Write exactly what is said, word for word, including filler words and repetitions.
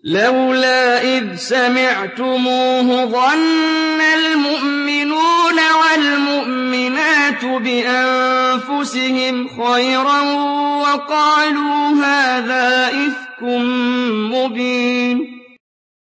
لَّوْلَا إِذْ سَمِعْتُمُوهُ ظَنَّ الْمُؤْمِنُونَ وَالْمُؤْمِنَاتُ بِأَنفُسِهِمْ خَيْرًا وَقَالُوا هَٰذَا إِفْكٌ مُّبِينٌ